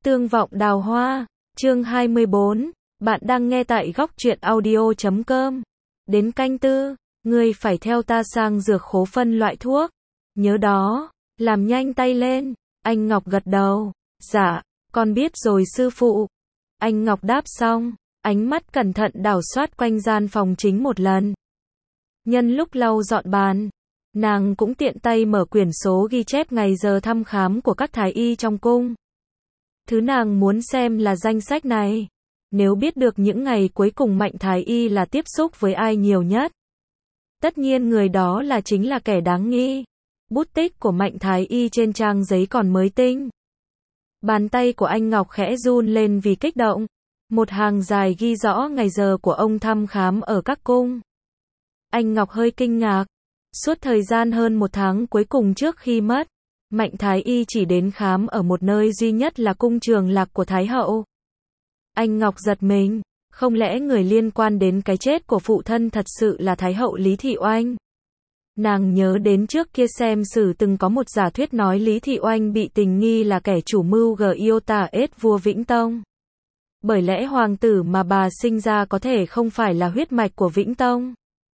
Tương vọng đào hoa, chương 24, bạn đang nghe tại góc truyện audio.com. Đến canh tư, ngươi phải theo ta sang dược khố phân loại thuốc. Nhớ đó, làm nhanh tay lên. Anh Ngọc gật đầu. Dạ, con biết rồi sư phụ. Anh Ngọc đáp xong, ánh mắt cẩn thận đảo soát quanh gian phòng chính một lần. Nhân lúc lau dọn bàn, nàng cũng tiện tay mở quyển số ghi chép ngày giờ thăm khám của các thái y trong cung. Thứ nàng muốn xem là danh sách này. Nếu biết được những ngày cuối cùng Mạnh thái y là tiếp xúc với ai nhiều nhất, tất nhiên người đó là chính là kẻ đáng nghi. Bút tích của Mạnh thái y trên trang giấy còn mới tinh. Bàn tay của anh Ngọc khẽ run lên vì kích động. Một hàng dài ghi rõ ngày giờ của ông thăm khám ở các cung. Anh Ngọc hơi kinh ngạc. Suốt thời gian hơn một tháng cuối cùng trước khi mất, Mạnh thái y chỉ đến khám ở một nơi duy nhất là cung Trường Lạc của Thái hậu. Anh Ngọc giật mình, không lẽ người liên quan đến cái chết của phụ thân thật sự là Thái hậu Lý Thị Oanh? Nàng nhớ đến trước kia xem sử từng có một giả thuyết nói Lý Thị Oanh bị tình nghi là kẻ chủ mưu Giotah vua Vĩnh Tông. Bởi lẽ hoàng tử mà bà sinh ra có thể không phải là huyết mạch của Vĩnh Tông.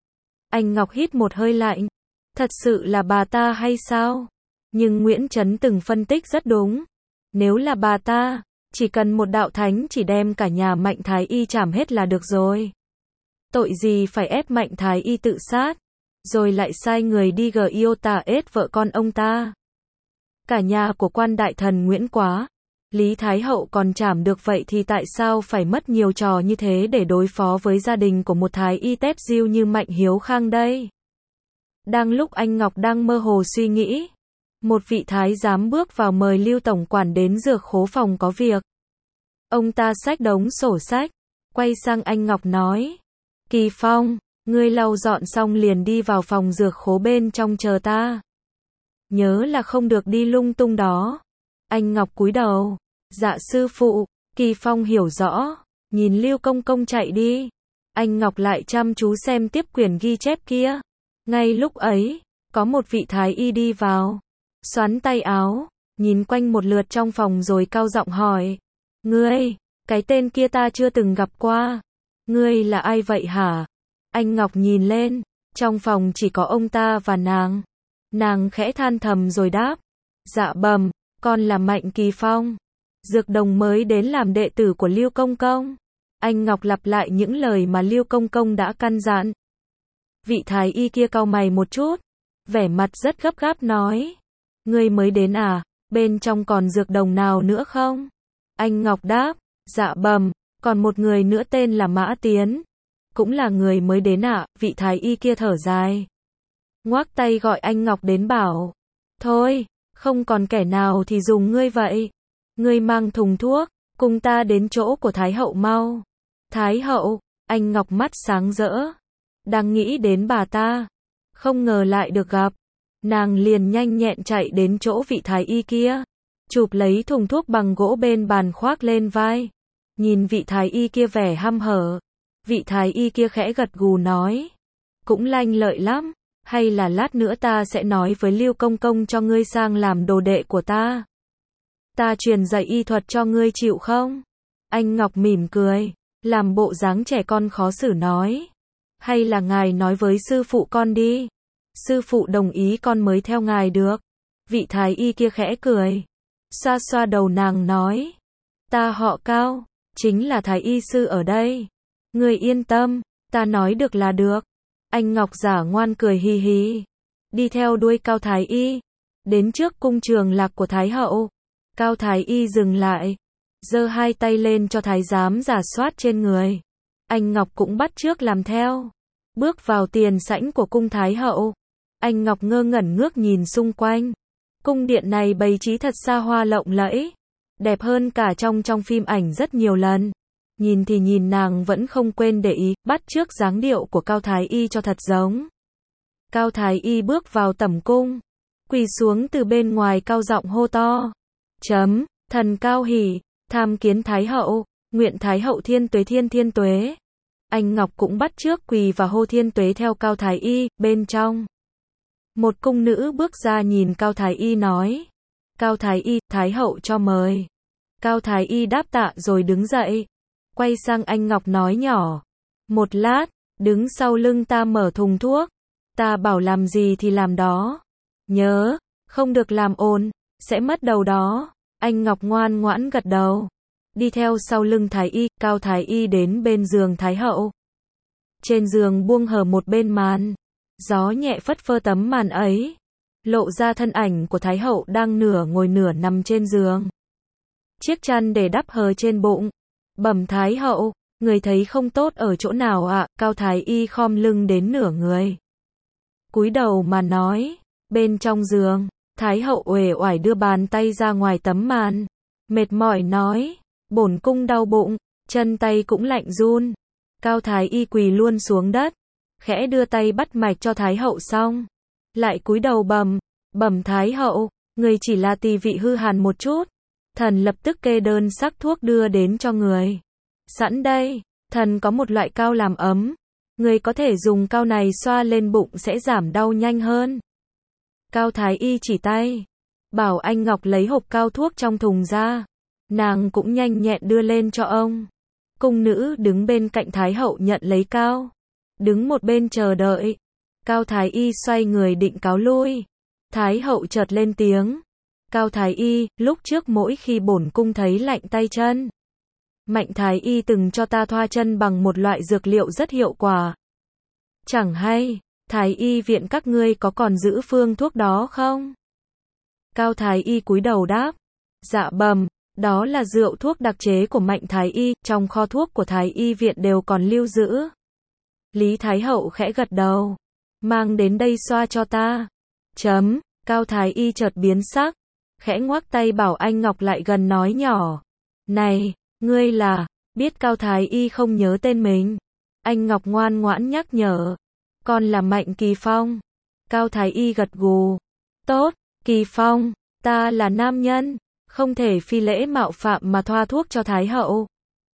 Anh Ngọc hít một hơi lạnh. Thật sự là bà ta hay sao? Nhưng Nguyễn Trấn từng phân tích rất đúng. Nếu là bà ta, chỉ cần một đạo thánh chỉ đem cả nhà Mạnh thái y trảm hết là được rồi. Tội gì phải ép Mạnh thái y tự sát, rồi lại sai người đi Giotah vợ con ông ta. Cả nhà của quan đại thần Nguyễn quá, Lý Thái hậu còn trảm được vậy thì tại sao phải mất nhiều trò như thế để đối phó với gia đình của một thái y tép diêu như Mạnh Hiếu Khang đây? Đang lúc anh Ngọc đang mơ hồ suy nghĩ, một vị thái giám bước vào mời Lưu tổng quản đến dược khố phòng có việc. Ông ta xách đống sổ sách, quay sang anh Ngọc nói: Kỳ Phong, ngươi lau dọn xong liền đi vào phòng dược khố bên trong chờ ta. Nhớ là không được đi lung tung đó. Anh Ngọc cúi đầu. Dạ sư phụ. Kỳ Phong hiểu rõ, nhìn Lưu công công chạy đi. Anh Ngọc lại chăm chú xem tiếp quyển ghi chép kia. Ngay lúc ấy, có một vị thái y đi vào, xoắn tay áo, nhìn quanh một lượt trong phòng rồi cao giọng hỏi: Ngươi, cái tên kia ta chưa từng gặp qua. Ngươi là ai vậy hả? Anh Ngọc nhìn lên, trong phòng chỉ có ông ta và nàng. Nàng khẽ than thầm rồi đáp: Dạ bẩm, con là Mạnh Kỳ Phong, dược đồng mới đến làm đệ tử của Lưu công công. Anh Ngọc lặp lại những lời mà Lưu công công đã căn dặn. Vị thái y kia cau mày một chút, vẻ mặt rất gấp gáp nói: Ngươi mới đến à, bên trong còn dược đồng nào nữa không? Anh Ngọc đáp: Dạ bẩm, còn một người nữa tên là Mã Tiến, cũng là người mới đến ạ. Vị thái y kia thở dài, ngoắc tay gọi anh Ngọc đến bảo: Thôi, không còn kẻ nào thì dùng ngươi vậy. Ngươi mang thùng thuốc, cùng ta đến chỗ của Thái hậu mau. Thái hậu, anh Ngọc mắt sáng rỡ, đang nghĩ đến bà ta, không ngờ lại được gặp. Nàng liền nhanh nhẹn chạy đến chỗ vị thái y kia, chụp lấy thùng thuốc bằng gỗ bên bàn khoác lên vai. Nhìn vị thái y kia vẻ hăm hở, vị thái y kia khẽ gật gù nói: Cũng lanh lợi lắm, hay là lát nữa ta sẽ nói với Lưu công công cho ngươi sang làm đồ đệ của ta. Ta truyền dạy y thuật cho ngươi chịu không? Anh Ngọc mỉm cười, làm bộ dáng trẻ con khó xử nói: Hay là ngài nói với sư phụ con đi. Sư phụ đồng ý con mới theo ngài được. Vị thái y kia khẽ cười, xoa xoa đầu nàng nói: Ta họ Cao, chính là thái y sư ở đây. Ngươi yên tâm, ta nói được là được. Anh Ngọc giả ngoan cười hì hì, đi theo đuôi Cao thái y, đến trước cung Trường Lạc của Thái hậu. Cao thái y dừng lại, giơ hai tay lên cho thái giám rà soát trên người. Anh Ngọc cũng bắt chước làm theo, bước vào tiền sảnh của cung Thái hậu. Anh Ngọc ngơ ngẩn ngước nhìn xung quanh. Cung điện này bày trí thật xa hoa lộng lẫy, đẹp hơn cả trong phim ảnh rất nhiều lần. Nhìn thì nhìn, nàng vẫn không quên để ý, bắt chước dáng điệu của Cao thái y cho thật giống. Cao thái y bước vào tẩm cung, quỳ xuống từ bên ngoài cao giọng hô to: Thần Cao hỉ, tham kiến Thái hậu, nguyện Thái hậu thiên tuế thiên tuế. Anh Ngọc cũng bắt chước quỳ và hô thiên tuế theo Cao thái y. Bên trong, một cung nữ bước ra nhìn Cao thái y nói: Cao thái y, Thái hậu cho mời. Cao Thái Y đáp tạ rồi đứng dậy. Quay sang anh Ngọc nói nhỏ. Một lát, đứng sau lưng ta mở thùng thuốc. Ta bảo làm gì thì làm đó. Nhớ, không được làm ồn, sẽ mất đầu đó. Anh Ngọc ngoan ngoãn gật đầu. Đi theo sau lưng Thái Y, Cao Thái Y đến bên giường Thái Hậu. Trên giường buông hở một bên màn. Gió nhẹ phất phơ tấm màn ấy. Lộ ra thân ảnh của Thái Hậu đang nửa ngồi nửa nằm trên giường. Chiếc chăn để đắp hờ trên bụng. Bẩm Thái Hậu, người thấy không tốt ở chỗ nào ạ? Cao Thái Y khom lưng đến nửa người. Cúi đầu mà nói. Bên trong giường, Thái Hậu uể oải đưa bàn tay ra ngoài tấm màn. Mệt mỏi nói. Bổn cung đau bụng, chân tay cũng lạnh run. Cao Thái Y quỳ luôn xuống đất. Khẽ đưa tay bắt mạch cho Thái Hậu xong. Lại cúi đầu bẩm Thái Hậu, người chỉ là tỳ vị hư hàn một chút. Thần lập tức kê đơn sắc thuốc đưa đến cho người. Sẵn đây, thần có một loại cao làm ấm. Người có thể dùng cao này xoa lên bụng sẽ giảm đau nhanh hơn. Cao Thái Y chỉ tay. Bảo anh Ngọc lấy hộp cao thuốc trong thùng ra. Nàng cũng nhanh nhẹn đưa lên cho ông. Cung nữ đứng bên cạnh Thái Hậu nhận lấy cao. Đứng một bên chờ đợi. Cao Thái Y xoay người định cáo lui. Thái Hậu chợt lên tiếng. Cao Thái Y, lúc trước mỗi khi bổn cung thấy lạnh tay chân. Mạnh Thái Y từng cho ta thoa chân bằng một loại dược liệu rất hiệu quả. Chẳng hay, Thái Y viện các ngươi có còn giữ phương thuốc đó không? Cao Thái Y cúi đầu đáp. Dạ bẩm, đó là rượu thuốc đặc chế của Mạnh Thái Y, trong kho thuốc của Thái Y viện đều còn lưu giữ. Lý Thái Hậu khẽ gật đầu. Mang đến đây xoa cho ta. Cao Thái Y chợt biến sắc. Khẽ ngoắc tay bảo anh Ngọc lại gần nói nhỏ. Này, ngươi là, biết Cao Thái Y không nhớ tên mình. Anh Ngọc ngoan ngoãn nhắc nhở. Con là Mạnh Kỳ Phong. Cao Thái Y gật gù. Tốt, Kỳ Phong, ta là nam nhân, không thể phi lễ mạo phạm mà thoa thuốc cho Thái Hậu.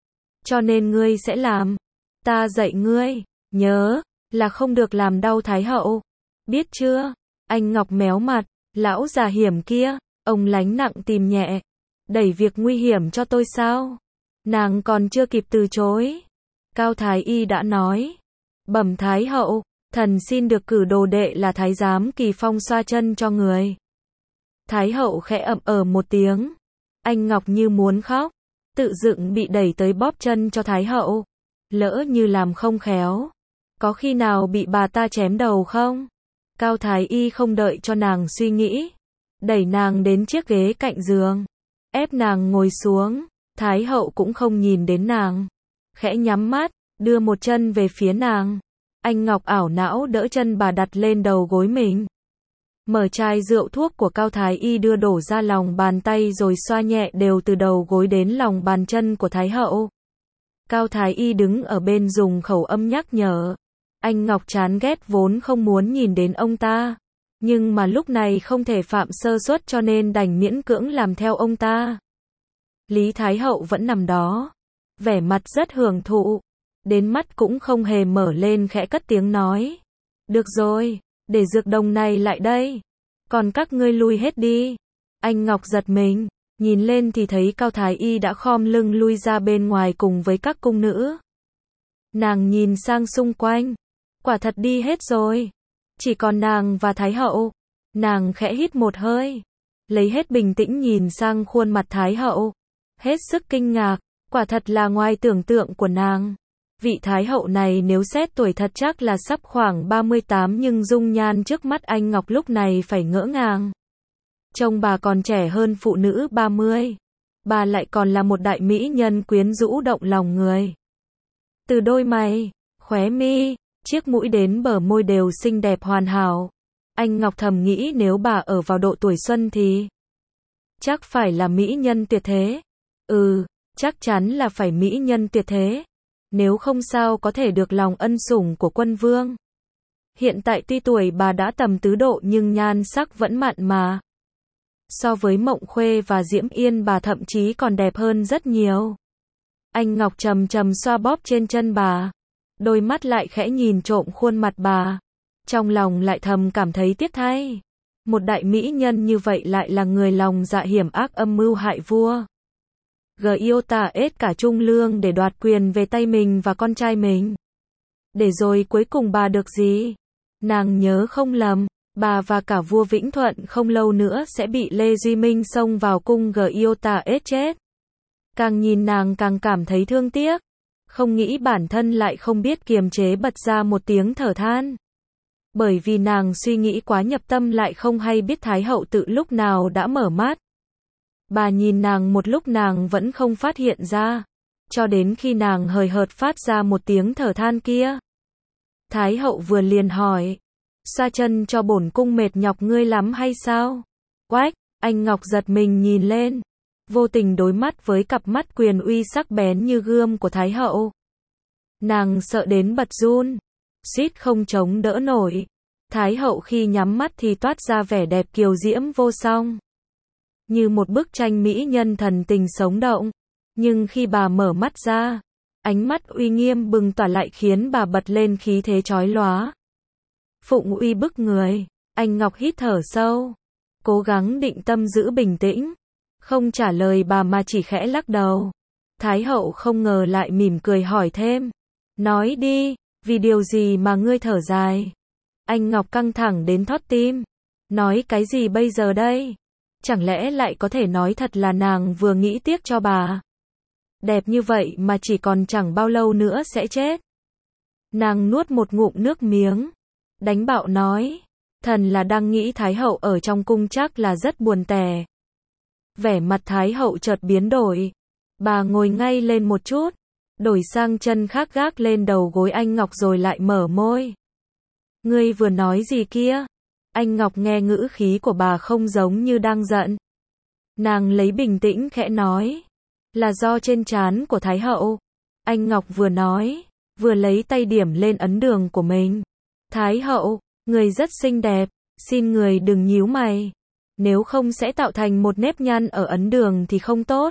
Cho nên ngươi sẽ làm. Ta dạy ngươi, nhớ, là không được làm đau Thái Hậu. Biết chưa? Anh Ngọc méo mặt, lão già hiểm kia, ông lánh nặng tìm nhẹ. Đẩy việc nguy hiểm cho tôi sao? Nàng còn chưa kịp từ chối. Cao Thái Y đã nói. Bẩm Thái Hậu, thần xin được cử đồ đệ là Thái giám Kỳ Phong xoa chân cho người. Thái Hậu khẽ ậm một tiếng. Anh Ngọc như muốn khóc. Tự dựng bị đẩy tới bóp chân cho Thái Hậu. Lỡ như làm không khéo. Có khi nào bị bà ta chém đầu không? Cao Thái Y không đợi cho nàng suy nghĩ. Đẩy nàng đến chiếc ghế cạnh giường. Ép nàng ngồi xuống. Thái Hậu cũng không nhìn đến nàng. Khẽ nhắm mắt, đưa một chân về phía nàng. Anh Ngọc ảo não đỡ chân bà đặt lên đầu gối mình. Mở chai rượu thuốc của Cao Thái Y đưa đổ ra lòng bàn tay rồi xoa nhẹ đều từ đầu gối đến lòng bàn chân của Thái Hậu. Cao Thái Y đứng ở bên dùng khẩu âm nhắc nhở. Anh Ngọc chán ghét vốn không muốn nhìn đến ông ta. Nhưng mà lúc này không thể phạm sơ suất cho nên đành miễn cưỡng làm theo ông ta. Lý Thái Hậu vẫn nằm đó. Vẻ mặt rất hưởng thụ. Đến mắt cũng không hề mở lên khẽ cất tiếng nói. Được rồi, để dược đồng này lại đây. Còn các ngươi lui hết đi. Anh Ngọc giật mình. Nhìn lên thì thấy Cao Thái Y đã khom lưng lui ra bên ngoài cùng với các cung nữ. Nàng nhìn sang xung quanh. Quả thật đi hết rồi. Chỉ còn nàng và Thái Hậu. Nàng khẽ hít một hơi. Lấy hết bình tĩnh nhìn sang khuôn mặt Thái Hậu. Hết sức kinh ngạc. Quả thật là ngoài tưởng tượng của nàng. Vị Thái Hậu này nếu xét tuổi thật chắc là sắp khoảng 38 nhưng dung nhan trước mắt anh Ngọc lúc này phải ngỡ ngàng. Trông bà còn trẻ hơn phụ nữ 30. Bà lại còn là một đại mỹ nhân quyến rũ động lòng người. Từ đôi mày, khóe mi, chiếc mũi đến bờ môi đều xinh đẹp hoàn hảo. Anh Ngọc thầm nghĩ nếu bà ở vào độ tuổi xuân thì chắc phải là mỹ nhân tuyệt thế. Chắc chắn là phải mỹ nhân tuyệt thế. Nếu không sao có thể được lòng ân sủng của quân vương. Hiện tại tuy tuổi bà đã tầm tứ độ nhưng nhan sắc vẫn mặn mà. So với Mộng Khuê và Diễm Yên bà thậm chí còn đẹp hơn rất nhiều. Anh Ngọc trầm trầm xoa bóp trên chân bà. Đôi mắt lại khẽ nhìn trộm khuôn mặt bà. Trong lòng lại thầm cảm thấy tiếc thay. Một đại mỹ nhân như vậy lại là người lòng dạ hiểm ác âm mưu hại vua. Gyota cả trung lương để đoạt quyền về tay mình và con trai mình. Để rồi cuối cùng bà được gì? Nàng nhớ không lầm, bà và cả vua Vĩnh Thuận không lâu nữa sẽ bị Lê Duy Minh xông vào cung Gyota chết. Càng nhìn nàng càng cảm thấy thương tiếc. Không nghĩ bản thân lại không biết kiềm chế bật ra một tiếng thở than. Bởi vì nàng suy nghĩ quá nhập tâm lại không hay biết Thái hậu tự lúc nào đã mở mắt. Bà nhìn nàng một lúc nàng vẫn không phát hiện ra. Cho đến khi nàng hời hợt phát ra một tiếng thở than kia. Thái hậu vừa liền hỏi. Xoa chân cho bổn cung mệt nhọc ngươi lắm hay sao? Quách, anh Ngọc giật mình nhìn lên. Vô tình đối mắt với cặp mắt quyền uy sắc bén như gươm của Thái hậu. Nàng sợ đến bật run. Suýt không chống đỡ nổi. Thái hậu khi nhắm mắt thì toát ra vẻ đẹp kiều diễm vô song. Như một bức tranh mỹ nhân thần tình sống động. Nhưng khi bà mở mắt ra, ánh mắt uy nghiêm bừng tỏa lại khiến bà bật lên khí thế chói lóa. Phụng uy bức người, anh Ngọc hít thở sâu. Cố gắng định tâm giữ bình tĩnh. Không trả lời bà mà chỉ khẽ lắc đầu. Thái hậu không ngờ lại mỉm cười hỏi thêm. Nói đi, vì điều gì mà ngươi thở dài? Anh Ngọc căng thẳng đến thót tim. Nói cái gì bây giờ đây? Chẳng lẽ lại có thể nói thật là nàng vừa nghĩ tiếc cho bà? Đẹp như vậy mà chỉ còn chẳng bao lâu nữa sẽ chết. Nàng nuốt một ngụm nước miếng. Đánh bạo nói. Thần là đang nghĩ Thái hậu ở trong cung chắc là rất buồn tẻ. Vẻ mặt Thái hậu chợt biến đổi. Bà ngồi ngay lên một chút. Đổi sang chân khác gác lên đầu gối anh Ngọc rồi lại mở môi. Ngươi vừa nói gì kia? Anh Ngọc nghe ngữ khí của bà không giống như đang giận. Nàng lấy bình tĩnh khẽ nói. Là do trên trán của Thái hậu. Anh Ngọc vừa nói, vừa lấy tay điểm lên ấn đường của mình. Thái hậu, người rất xinh đẹp, xin người đừng nhíu mày. Nếu không sẽ tạo thành một nếp nhăn ở ấn đường thì không tốt.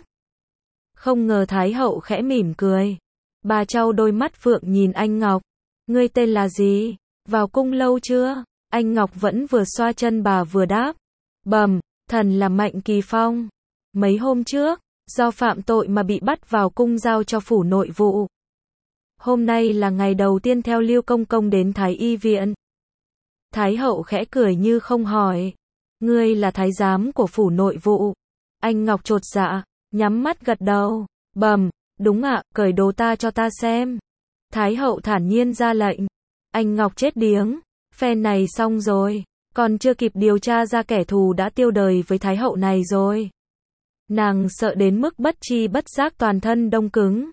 Không ngờ Thái hậu khẽ mỉm cười. Bà trao đôi mắt phượng nhìn anh Ngọc. Ngươi tên là gì? Vào cung lâu chưa? Anh Ngọc vẫn vừa xoa chân bà vừa đáp. Bẩm, thần là Mạnh Kỳ Phong. Mấy hôm trước, do phạm tội mà bị bắt vào cung giao cho phủ nội vụ. Hôm nay là ngày đầu tiên theo Lưu Công Công đến Thái Y viện. Thái hậu khẽ cười như không hỏi. Ngươi là thái giám của phủ nội vụ. Anh Ngọc chột dạ, nhắm mắt gật đầu. Bẩm, đúng ạ, cởi đồ ta cho ta xem. Thái hậu thản nhiên ra lệnh. Anh Ngọc chết điếng. Phen này xong rồi. Còn chưa kịp điều tra ra kẻ thù đã tiêu đời với Thái hậu này rồi. Nàng sợ đến mức bất tri bất giác toàn thân đông cứng.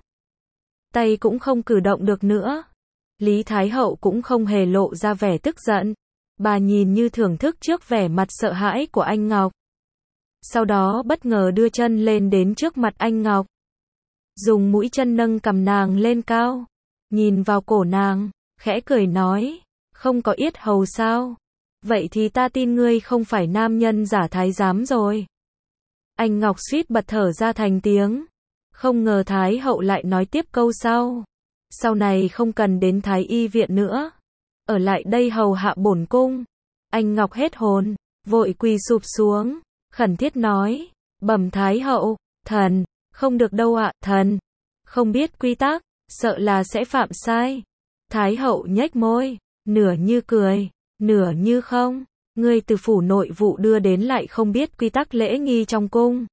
Tay cũng không cử động được nữa. Lý Thái hậu cũng không hề lộ ra vẻ tức giận. Bà nhìn như thưởng thức trước vẻ mặt sợ hãi của anh Ngọc. Sau đó bất ngờ đưa chân lên đến trước mặt anh Ngọc. Dùng mũi chân nâng cằm nàng lên cao. Nhìn vào cổ nàng, khẽ cười nói. Không có yết hầu sao? Vậy thì ta tin ngươi không phải nam nhân giả thái giám rồi. Anh Ngọc suýt bật thở ra thành tiếng. Không ngờ Thái hậu lại nói tiếp câu sau. Sau này không cần đến Thái Y viện nữa. Ở lại đây hầu hạ bổn cung. Anh Ngọc hết hồn, vội quỳ sụp xuống, khẩn thiết nói. Bẩm Thái hậu, thần, không được đâu ạ, thần. Không biết quy tắc, sợ là sẽ phạm sai. Thái hậu nhếch môi, nửa như cười, nửa như không. Ngươi từ phủ nội vụ đưa đến lại không biết quy tắc lễ nghi trong cung.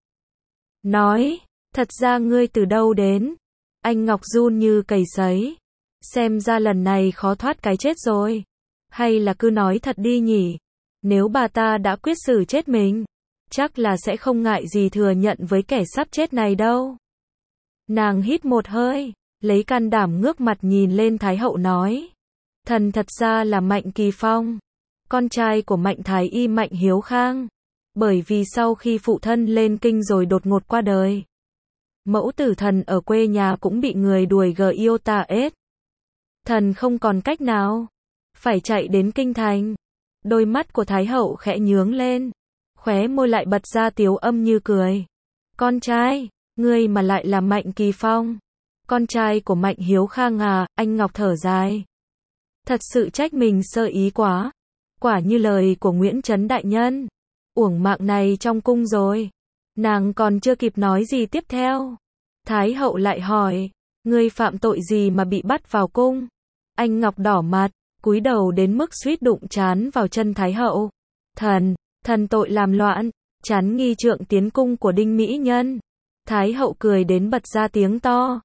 Nói, thật ra ngươi từ đâu đến? Anh Ngọc run như cầy sấy. Xem ra lần này khó thoát cái chết rồi. Hay là cứ nói thật đi nhỉ? Nếu bà ta đã quyết xử chết mình, chắc là sẽ không ngại gì thừa nhận với kẻ sắp chết này đâu. Nàng hít một hơi, lấy can đảm ngước mặt nhìn lên Thái hậu nói. Thần thật ra là Mạnh Kỳ Phong, con trai của Mạnh Thái Y Mạnh Hiếu Khang. Bởi vì sau khi phụ thân lên kinh rồi đột ngột qua đời, mẫu tử thần ở quê nhà cũng bị người đuổi Gyota. Thần không còn cách nào, phải chạy đến kinh thành. Đôi mắt của Thái hậu khẽ nhướng lên, khóe môi lại bật ra tiếu âm như cười. Con trai, ngươi mà lại là Mạnh Kỳ Phong, con trai của Mạnh Hiếu Khang à? Anh Ngọc thở dài. Thật sự trách mình sơ ý quá. Quả như lời của Nguyễn Trấn đại nhân, uổng mạng này trong cung rồi. Nàng còn chưa kịp nói gì tiếp theo, Thái hậu lại hỏi, ngươi phạm tội gì mà bị bắt vào cung? Anh Ngọc đỏ mặt, cúi đầu đến mức suýt đụng trán vào chân Thái hậu. Thần tội làm loạn, chắn nghi trượng tiến cung của Đinh Mỹ Nhân. Thái hậu cười đến bật ra tiếng to.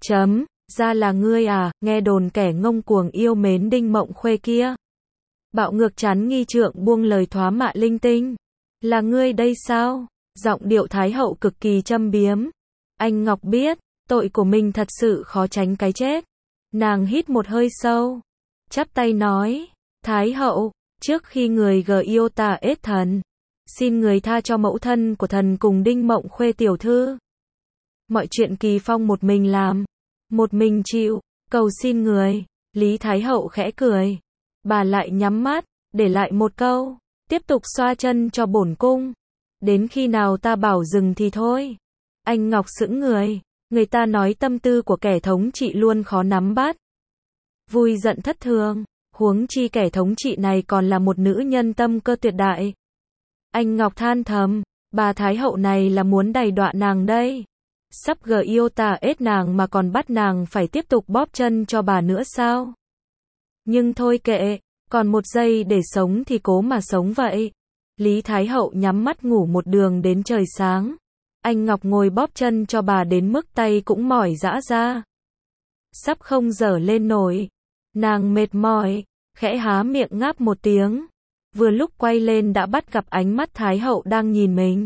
Ra là ngươi à, nghe đồn kẻ ngông cuồng yêu mến Đinh Mộng Khuê kia. Bạo ngược chắn nghi trượng buông lời thoá mạ linh tinh. Là ngươi đây sao? Giọng điệu Thái hậu cực kỳ châm biếm. Anh Ngọc biết, tội của mình thật sự khó tránh cái chết. Nàng hít một hơi sâu, chắp tay nói, Thái hậu, trước khi người yêu ta ết thần, xin người tha cho mẫu thân của thần cùng Đinh Mộng Khuê tiểu thư. Mọi chuyện Kỳ Phong một mình làm, một mình chịu, cầu xin người. Lý Thái hậu khẽ cười, bà lại nhắm mắt, để lại một câu, tiếp tục xoa chân cho bổn cung. Đến khi nào ta bảo dừng thì thôi. Anh Ngọc sững người ta nói tâm tư của kẻ thống trị luôn khó nắm bắt. Vui giận thất thường, huống chi kẻ thống trị này còn là một nữ nhân tâm cơ tuyệt đại. Anh Ngọc than thầm, bà Thái hậu này là muốn đày đọa nàng đây. Sắp yêu ta ết nàng mà còn bắt nàng phải tiếp tục bóp chân cho bà nữa sao? Nhưng thôi kệ, còn một giây để sống thì cố mà sống vậy. Lý Thái hậu nhắm mắt ngủ một đường đến trời sáng. Anh Ngọc ngồi bóp chân cho bà đến mức tay cũng mỏi rã ra. Sắp không dở lên nổi. Nàng mệt mỏi, khẽ há miệng ngáp một tiếng. Vừa lúc quay lên đã bắt gặp ánh mắt Thái hậu đang nhìn mình.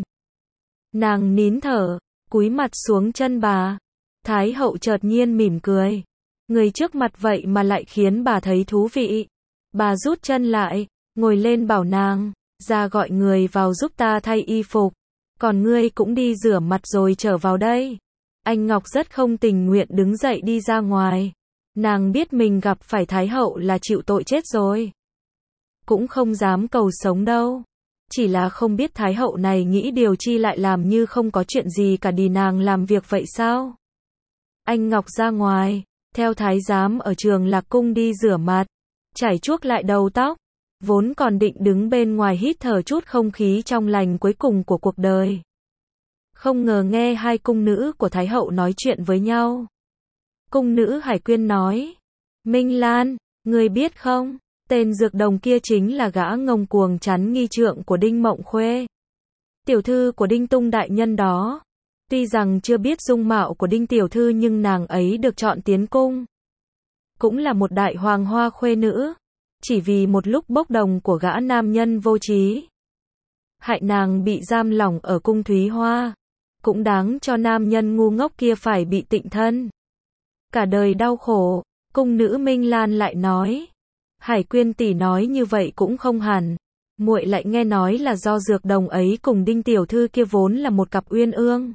Nàng nín thở, cúi mặt xuống chân bà. Thái hậu chợt nhiên mỉm cười. Người trước mặt vậy mà lại khiến bà thấy thú vị. Bà rút chân lại, ngồi lên bảo nàng, ra gọi người vào giúp ta thay y phục. Còn ngươi cũng đi rửa mặt rồi trở vào đây. Anh Ngọc rất không tình nguyện đứng dậy đi ra ngoài. Nàng biết mình gặp phải Thái hậu là chịu tội chết rồi. Cũng không dám cầu sống đâu. Chỉ là không biết Thái hậu này nghĩ điều chi lại làm như không có chuyện gì cả đi nàng làm việc vậy sao? Anh Ngọc ra ngoài, theo thái giám ở Trường Lạc Cung đi rửa mặt, chải chuốt lại đầu tóc. Vốn còn định đứng bên ngoài hít thở chút không khí trong lành cuối cùng của cuộc đời. Không ngờ nghe hai cung nữ của Thái hậu nói chuyện với nhau. Cung nữ Hải Quyên nói, Minh Lan, ngươi biết không, tên dược đồng kia chính là gã ngông cuồng chắn nghi trượng của Đinh Mộng Khuê. Tiểu thư của Đinh Tung đại nhân đó. Tuy rằng chưa biết dung mạo của Đinh tiểu thư nhưng nàng ấy được chọn tiến cung. Cũng là một đại hoàng hoa khuê nữ. Chỉ vì một lúc bốc đồng của gã nam nhân vô trí, hại nàng bị giam lỏng ở cung Thúy Hoa. Cũng đáng cho nam nhân ngu ngốc kia phải bị tịnh thân. Cả đời đau khổ. Cung nữ Minh Lan lại nói, Hải Quyên tỷ nói như vậy cũng không hẳn. Muội lại nghe nói là do dược đồng ấy cùng Đinh tiểu thư kia vốn là một cặp uyên ương.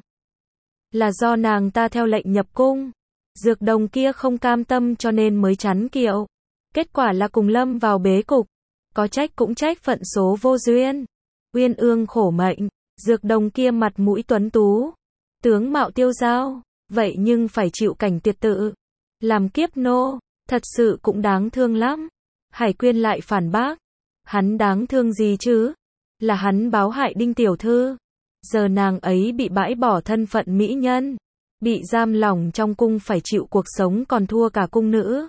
Là do nàng ta theo lệnh nhập cung. Dược đồng kia không cam tâm cho nên mới chắn kiệu. Kết quả là cùng lâm vào bế cục. Có trách cũng trách phận số vô duyên. Uyên ương khổ mệnh. Dược đồng kia mặt mũi tuấn tú, tướng mạo tiêu dao, vậy nhưng phải chịu cảnh tuyệt tự. Làm kiếp nô, thật sự cũng đáng thương lắm. Hải Quyên lại phản bác. Hắn đáng thương gì chứ? Là hắn báo hại Đinh tiểu thư. Giờ nàng ấy bị bãi bỏ thân phận mỹ nhân. Bị giam lỏng trong cung phải chịu cuộc sống còn thua cả cung nữ.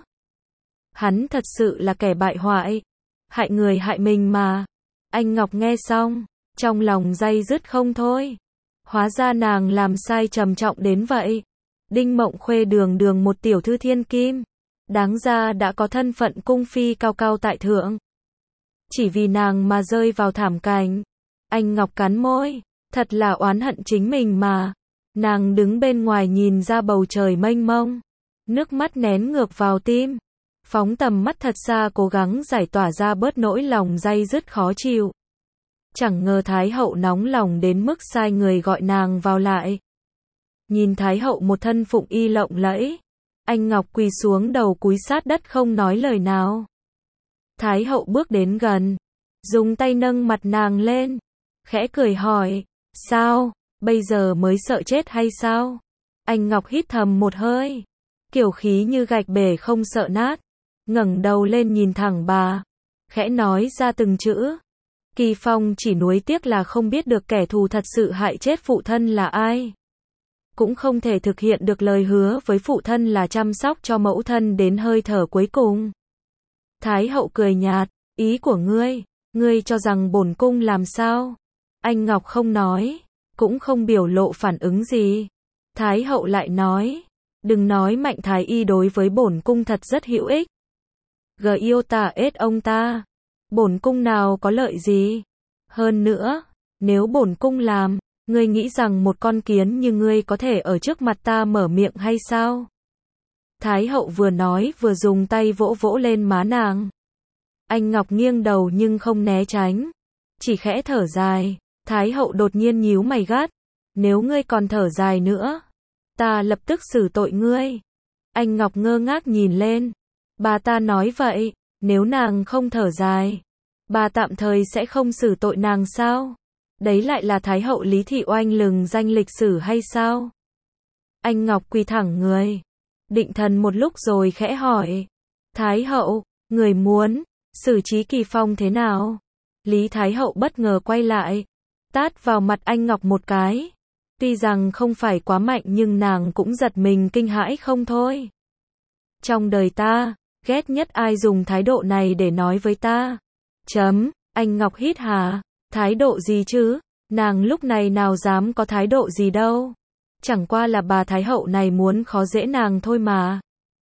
Hắn thật sự là kẻ bại hoại. Hại người hại mình mà. Anh Ngọc nghe xong, trong lòng day dứt không thôi. Hóa ra nàng làm sai trầm trọng đến vậy. Đinh Mộng Khuê đường đường một tiểu thư thiên kim. Đáng ra đã có thân phận cung phi cao cao tại thượng. Chỉ vì nàng mà rơi vào thảm cảnh. Anh Ngọc cắn môi. Thật là oán hận chính mình mà. Nàng đứng bên ngoài nhìn ra bầu trời mênh mông. Nước mắt nén ngược vào tim. Phóng tầm mắt thật xa cố gắng giải tỏa ra bớt nỗi lòng day dứt khó chịu. Chẳng ngờ Thái hậu nóng lòng đến mức sai người gọi nàng vào lại. Nhìn Thái hậu một thân phụng y lộng lẫy. Anh Ngọc quỳ xuống đầu cúi sát đất không nói lời nào. Thái hậu bước đến gần. Dùng tay nâng mặt nàng lên. Khẽ cười hỏi. Sao, bây giờ mới sợ chết hay sao? Anh Ngọc hít thầm một hơi. Kiểu khí như gạch bể không sợ nát. Ngẩng đầu lên nhìn thẳng bà. Khẽ nói ra từng chữ. Kỳ Phong chỉ nuối tiếc là không biết được kẻ thù thật sự hại chết phụ thân là ai. cũng không thể thực hiện được lời hứa với phụ thân là chăm sóc cho mẫu thân đến hơi thở cuối cùng. Thái hậu cười nhạt, ý của ngươi cho rằng bổn cung làm sao? Anh Ngọc không nói, cũng không biểu lộ phản ứng gì. Thái hậu lại nói, đừng nói Mạnh thái y đối với bổn cung thật rất hữu ích. Yêu ta ết ông ta, bổn cung nào có lợi gì? Hơn nữa, nếu bổn cung làm, ngươi nghĩ rằng một con kiến như ngươi có thể ở trước mặt ta mở miệng hay sao? Thái hậu vừa nói vừa dùng tay vỗ vỗ lên má nàng. Anh Ngọc nghiêng đầu nhưng không né tránh, chỉ khẽ thở dài. Thái hậu đột nhiên nhíu mày gắt, nếu ngươi còn thở dài nữa, ta lập tức xử tội ngươi. Anh Ngọc ngơ ngác nhìn lên, bà ta nói vậy, nếu nàng không thở dài, bà tạm thời sẽ không xử tội nàng sao? Đấy lại là Thái hậu Lý Thị oanh lừng danh lịch sử hay sao? Anh Ngọc quỳ thẳng người, định thần một lúc rồi khẽ hỏi, Thái hậu, người muốn xử trí Kỳ Phong thế nào? Lý Thái hậu bất ngờ quay lại, tát vào mặt anh Ngọc một cái. Tuy rằng không phải quá mạnh nhưng nàng cũng giật mình kinh hãi không thôi. Trong đời ta, ghét nhất ai dùng thái độ này để nói với ta. Anh Ngọc hít hà, thái độ gì chứ? Nàng lúc này nào dám có thái độ gì đâu. Chẳng qua là bà Thái hậu này muốn khó dễ nàng thôi mà.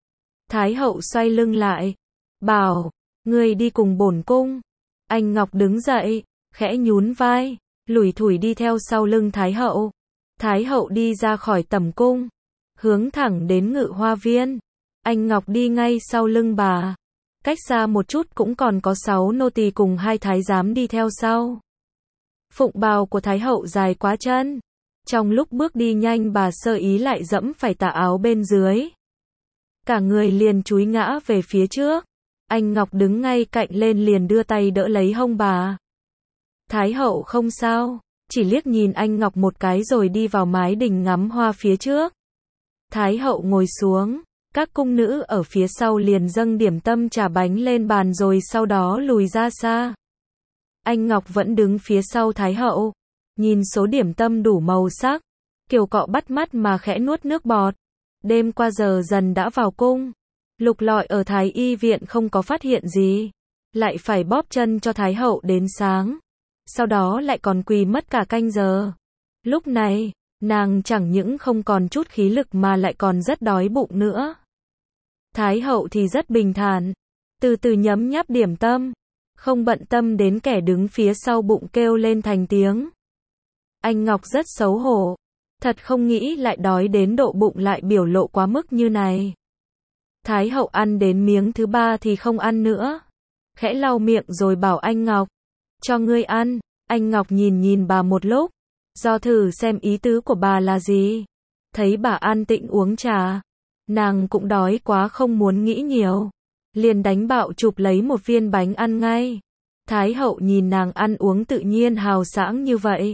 Thái hậu xoay lưng lại, bảo, ngươi đi cùng bổn cung. Anh Ngọc đứng dậy, khẽ nhún vai, lủi thủi đi theo sau lưng Thái hậu. Thái hậu đi ra khỏi tẩm cung, hướng thẳng đến Ngự Hoa Viên. Anh Ngọc đi ngay sau lưng bà. Cách xa một chút cũng còn có 6 nô tỳ cùng 2 thái giám đi theo sau. Phụng bào của Thái hậu dài quá chân. Trong lúc bước đi nhanh bà sơ ý lại dẫm phải tà áo bên dưới. Cả người liền chúi ngã về phía trước. Anh Ngọc đứng ngay cạnh lên liền đưa tay đỡ lấy hông bà. Thái hậu không sao, chỉ liếc nhìn anh Ngọc một cái rồi đi vào mái đình ngắm hoa phía trước. Thái hậu ngồi xuống, các cung nữ ở phía sau liền dâng điểm tâm trà bánh lên bàn rồi sau đó lùi ra xa. Anh Ngọc vẫn đứng phía sau Thái hậu, nhìn số điểm tâm đủ màu sắc, kiều cọ bắt mắt mà khẽ nuốt nước bọt. Đêm qua giờ dần đã vào cung, lục lọi ở Thái y viện không có phát hiện gì, lại phải bóp chân cho Thái hậu đến sáng. Sau đó lại còn quỳ mất cả canh giờ. Lúc này, nàng chẳng những không còn chút khí lực mà lại còn rất đói bụng nữa. Thái hậu thì rất bình thản, từ từ nhấm nháp điểm tâm, không bận tâm đến kẻ đứng phía sau bụng kêu lên thành tiếng. Anh Ngọc rất xấu hổ, thật không nghĩ lại đói đến độ bụng lại biểu lộ quá mức như này. Thái hậu ăn đến miếng thứ 3 thì không ăn nữa, khẽ lau miệng rồi bảo anh Ngọc, cho ngươi ăn. Anh Ngọc nhìn bà một lúc, do thử xem ý tứ của bà là gì. Thấy bà an tĩnh uống trà, nàng cũng đói quá không muốn nghĩ nhiều, liền đánh bạo chụp lấy một viên bánh ăn ngay. Thái hậu nhìn nàng ăn uống tự nhiên hào sảng như vậy,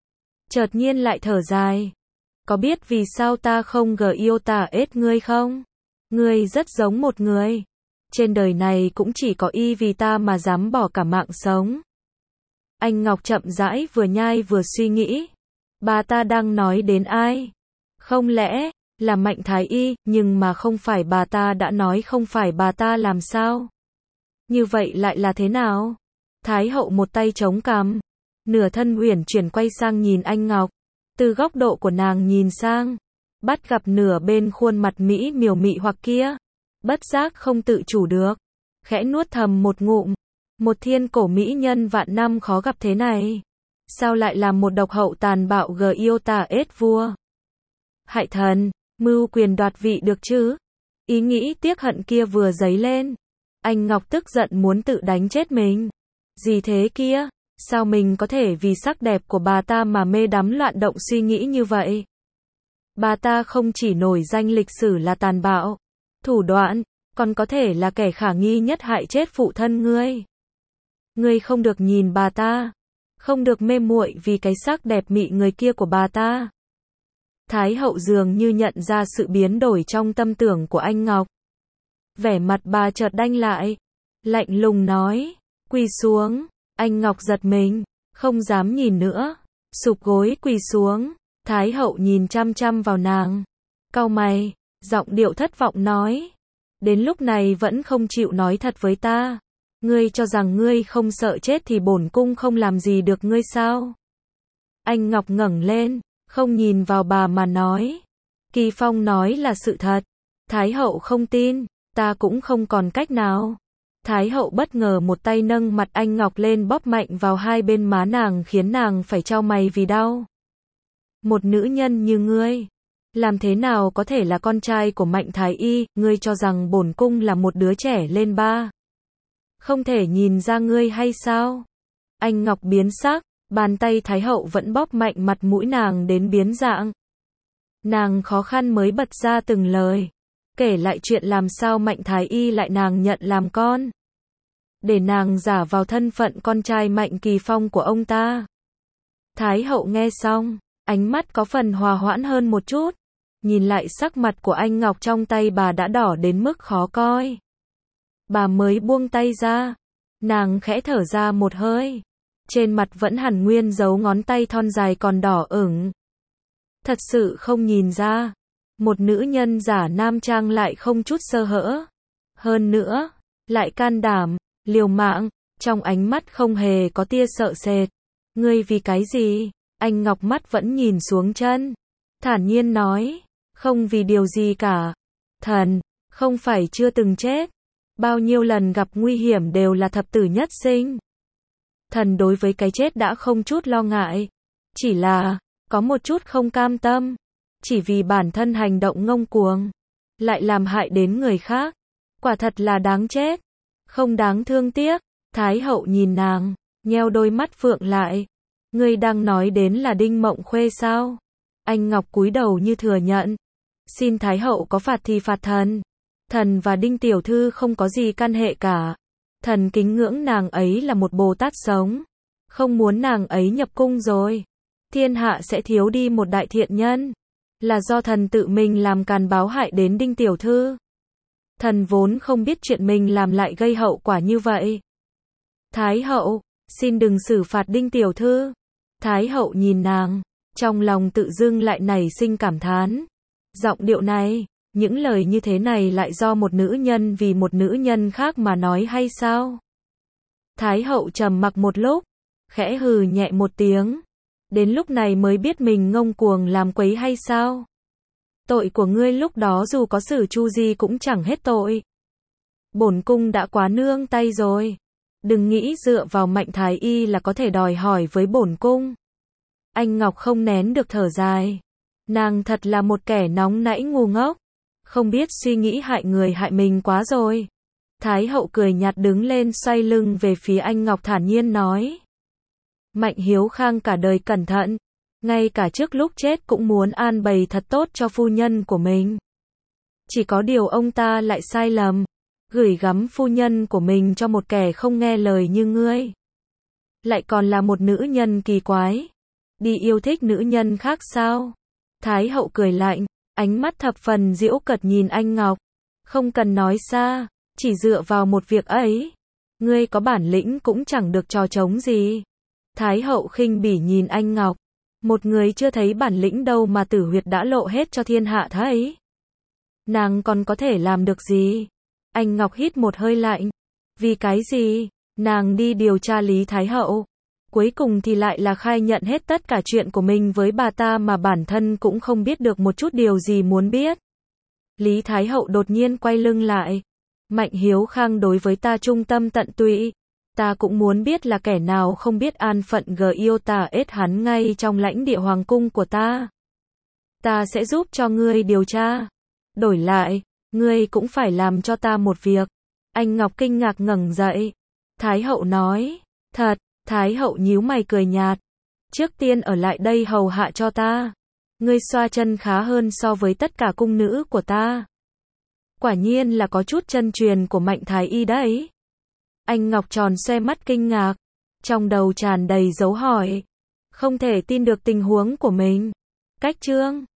chợt nhiên lại thở dài, có biết vì sao ta không yêu ta ết ngươi không? Ngươi rất giống một người, trên đời này cũng chỉ có y vì ta mà dám bỏ cả mạng sống. Anh Ngọc chậm rãi vừa nhai vừa suy nghĩ, bà ta đang nói đến ai? Không lẽ là Mạnh thái y, nhưng mà không phải bà ta đã nói không phải bà ta làm sao? Như vậy lại là thế nào? Thái hậu một tay chống cằm, nửa thân uyển chuyển quay sang nhìn anh Ngọc, từ góc độ của nàng nhìn sang, bắt gặp nửa bên khuôn mặt mỹ miều mị hoặc kia, bất giác không tự chủ được, khẽ nuốt thầm một ngụm. Một thiên cổ mỹ nhân vạn năm khó gặp thế này, sao lại là một độc hậu tàn bạo yêu ta ết vua? Hại thần, mưu quyền đoạt vị được chứ? Ý nghĩ tiếc hận kia vừa dấy lên, anh Ngọc tức giận muốn tự đánh chết mình. Gì thế kia? Sao mình có thể vì sắc đẹp của bà ta mà mê đắm loạn động suy nghĩ như vậy? Bà ta không chỉ nổi danh lịch sử là tàn bạo, thủ đoạn, còn có thể là kẻ khả nghi nhất hại chết phụ thân ngươi. Ngươi không được nhìn bà ta, không được mê muội vì cái sắc đẹp mị người kia của bà ta. Thái hậu dường như nhận ra sự biến đổi trong tâm tưởng của anh Ngọc. Vẻ mặt bà chợt đanh lại, lạnh lùng nói, quỳ xuống. Anh Ngọc giật mình, không dám nhìn nữa, sụp gối quỳ xuống. Thái hậu nhìn chăm chăm vào nàng. Cau mày, giọng điệu thất vọng nói. Đến lúc này vẫn không chịu nói thật với ta. Ngươi cho rằng ngươi không sợ chết thì bổn cung không làm gì được ngươi sao? Anh Ngọc ngẩng lên, không nhìn vào bà mà nói. Kỳ Phong nói là sự thật. Thái hậu không tin, ta cũng không còn cách nào. Thái hậu bất ngờ một tay nâng mặt anh Ngọc lên bóp mạnh vào hai bên má nàng khiến nàng phải chau mày vì đau. Một nữ nhân như ngươi, làm thế nào có thể là con trai của Mạnh Thái Y, ngươi cho rằng bổn cung là một đứa trẻ lên ba. Không thể nhìn ra ngươi hay sao? Anh Ngọc biến sắc, bàn tay Thái hậu vẫn bóp mạnh mặt mũi nàng đến biến dạng. Nàng khó khăn mới bật ra từng lời, kể lại chuyện làm sao Mạnh Thái Y lại nàng nhận làm con. Để nàng giả vào thân phận con trai Mạnh Kỳ Phong của ông ta. Thái hậu nghe xong, ánh mắt có phần hòa hoãn hơn một chút. Nhìn lại sắc mặt của anh Ngọc trong tay bà đã đỏ đến mức khó coi. Bà mới buông tay ra. Nàng khẽ thở ra một hơi. Trên mặt vẫn hằn nguyên dấu ngón tay thon dài còn đỏ ửng. Thật sự không nhìn ra. Một nữ nhân giả nam trang lại không chút sơ hở. Hơn nữa, lại can đảm, liều mạng, trong ánh mắt không hề có tia sợ sệt. Ngươi vì cái gì? Anh Ngọc mắt vẫn nhìn xuống chân. Thản nhiên nói, không vì điều gì cả. Thần, không phải chưa từng chết. Bao nhiêu lần gặp nguy hiểm đều là thập tử nhất sinh. Thần đối với cái chết đã không chút lo ngại. Chỉ là, có một chút không cam tâm. Chỉ vì bản thân hành động ngông cuồng. Lại làm hại đến người khác. Quả thật là đáng chết. Không đáng thương tiếc. Thái hậu nhìn nàng, nheo đôi mắt phượng lại. Ngươi đang nói đến là Đinh Mộng Khuê sao? Anh Ngọc cúi đầu như thừa nhận. Xin Thái hậu có phạt thì phạt thần. Thần và Đinh tiểu thư không có gì căn hệ cả. Thần kính ngưỡng nàng ấy là một Bồ Tát sống. Không muốn nàng ấy nhập cung rồi. Thiên hạ sẽ thiếu đi một đại thiện nhân. Là do thần tự mình làm càn báo hại đến Đinh tiểu thư. Thần vốn không biết chuyện mình làm lại gây hậu quả như vậy. Thái hậu, xin đừng xử phạt Đinh tiểu thư. Thái hậu nhìn nàng, trong lòng tự dưng lại nảy sinh cảm thán. Giọng điệu này, những lời như thế này lại do một nữ nhân vì một nữ nhân khác mà nói hay sao? Thái hậu trầm mặc một lúc, khẽ hừ nhẹ một tiếng. Đến lúc này mới biết mình ngông cuồng làm quấy hay sao? Tội của ngươi lúc đó dù có xử chu gì cũng chẳng hết tội. Bổn cung đã quá nương tay rồi. Đừng nghĩ dựa vào Mạnh Thái Y là có thể đòi hỏi với bổn cung. Anh Ngọc không nén được thở dài. Nàng thật là một kẻ nóng nảy ngu ngốc. Không biết suy nghĩ hại người hại mình quá rồi. Thái hậu cười nhạt đứng lên xoay lưng về phía anh Ngọc thản nhiên nói. Mạnh Hiếu Khang cả đời cẩn thận. Ngay cả trước lúc chết cũng muốn an bày thật tốt cho phu nhân của mình. Chỉ có điều ông ta lại sai lầm. Gửi gắm phu nhân của mình cho một kẻ không nghe lời như ngươi. Lại còn là một nữ nhân kỳ quái. Đi yêu thích nữ nhân khác sao? Thái hậu cười lạnh, ánh mắt thập phần giễu cợt nhìn anh Ngọc. Không cần nói xa, chỉ dựa vào một việc ấy. Ngươi có bản lĩnh cũng chẳng được trò trống gì. Thái hậu khinh bỉ nhìn anh Ngọc. Một người chưa thấy bản lĩnh đâu mà Tử Huyệt đã lộ hết cho thiên hạ thấy. Nàng còn có thể làm được gì? Anh Ngọc hít một hơi lạnh. Vì cái gì? Nàng đi điều tra Lý Thái hậu. Cuối cùng thì lại là khai nhận hết tất cả chuyện của mình với bà ta mà bản thân cũng không biết được một chút điều gì muốn biết. Lý Thái hậu đột nhiên quay lưng lại. Mạnh Hiếu Khang đối với ta trung tâm tận tụy. Ta cũng muốn biết là kẻ nào không biết an phận yêu ta ết hắn ngay trong lãnh địa hoàng cung của ta. Ta sẽ giúp cho ngươi điều tra. Đổi lại, ngươi cũng phải làm cho ta một việc. Anh Ngọc kinh ngạc ngẩng dậy. Thái hậu nói. Thật. Thái hậu nhíu mày cười nhạt. Trước tiên ở lại đây hầu hạ cho ta. Ngươi xoa chân khá hơn so với tất cả cung nữ của ta. Quả nhiên là có chút chân truyền của Mạnh Thái Y đấy. Anh Ngọc tròn xoe mắt kinh ngạc. Trong đầu tràn đầy dấu hỏi. Không thể tin được tình huống của mình. Cách chương